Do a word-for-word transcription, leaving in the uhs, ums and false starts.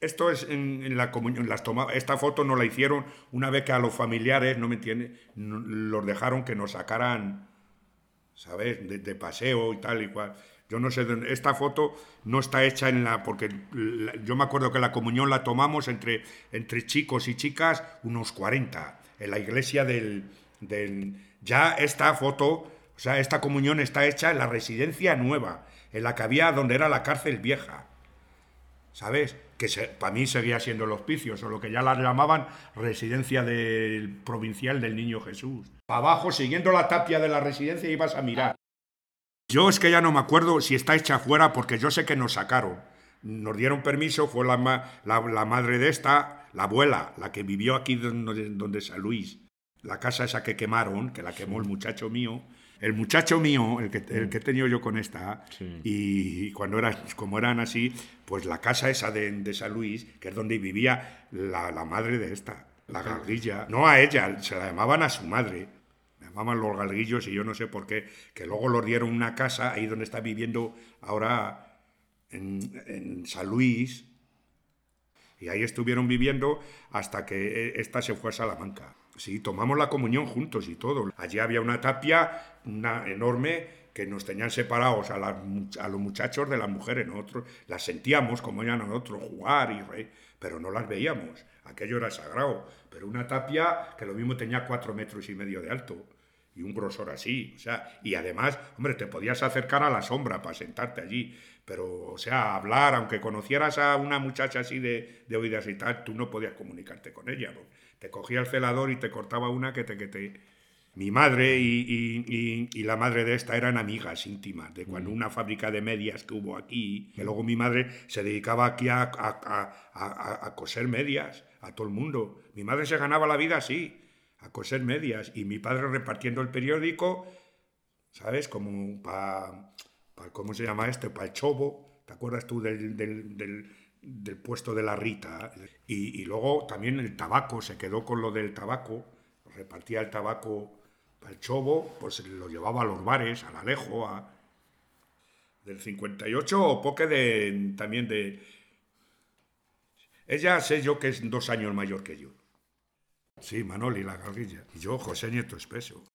Esto es en, en la comunión, las toma, esta foto nos la hicieron una vez que a los familiares, no me entiendes, no, los dejaron que nos sacaran, ¿sabes? De, de paseo y tal y cual. Yo no sé, esta foto no está hecha en la, porque la, yo me acuerdo que la comunión la tomamos entre, entre chicos y chicas, unos cuarenta en la iglesia del, del... Ya esta foto, o sea, esta comunión está hecha en la residencia nueva, en la que había donde era la cárcel vieja. ¿Sabes? Que para mí seguía siendo el hospicio, o lo que ya la llamaban residencia del provincial del Niño Jesús. Para abajo, siguiendo la tapia de la residencia, ibas a mirar. Yo es que ya no me acuerdo si está hecha fuera, porque yo sé que nos sacaron. Nos dieron permiso, fue la, la, la madre de esta, la abuela, la que vivió aquí donde, donde San Luis. La casa esa que quemaron, que la quemó el muchacho mío. El muchacho mío, el que, el que he tenido yo con esta, Sí. y cuando eran, como eran así, pues la casa esa de, de San Luis, que es donde vivía la, la madre de esta, la Galguilla. No a ella, se la llamaban a su madre. La llamaban los Galguillos y yo no sé por qué, que luego los dieron una casa ahí donde está viviendo ahora en, en San Luis, y ahí estuvieron viviendo hasta que esta se fue a Salamanca. Sí, tomamos la comunión juntos y todo. Allí había una tapia una enorme que nos tenían separados a, la, a los muchachos de las mujeres. Nosotros las sentíamos como eran nosotros jugar y reír, pero no las veíamos. Aquello era sagrado. Pero una tapia que lo mismo tenía cuatro metros y medio de alto y un grosor así. O sea, y además, hombre, te podías acercar a la sombra para sentarte allí. Pero, o sea, hablar, aunque conocieras a una muchacha así de, de oídas y tal, tú no podías comunicarte con ella. Te cogía el celador y te cortaba una que te... Que te... Mi madre y, y, y, y la madre de esta eran amigas íntimas, de cuando una fábrica de medias que hubo aquí, que luego mi madre se dedicaba aquí a, a, a, a, a coser medias a todo el mundo. Mi madre se ganaba la vida así, a coser medias, y mi padre repartiendo el periódico, ¿sabes? Como para... Pa, ¿cómo se llama esto? Para el chobo. ¿Te acuerdas tú del, del, del, del puesto de la Rita? Y, y luego también el tabaco, se quedó con lo del tabaco, repartía el tabaco para el chobo, pues lo llevaba a los bares, al Alejo, a... del cincuenta y ocho, o poque de, también de... Ella sé yo que es dos años mayor que yo. Sí, Manoli, la Galguilla. Y yo, José Nieto Espeso.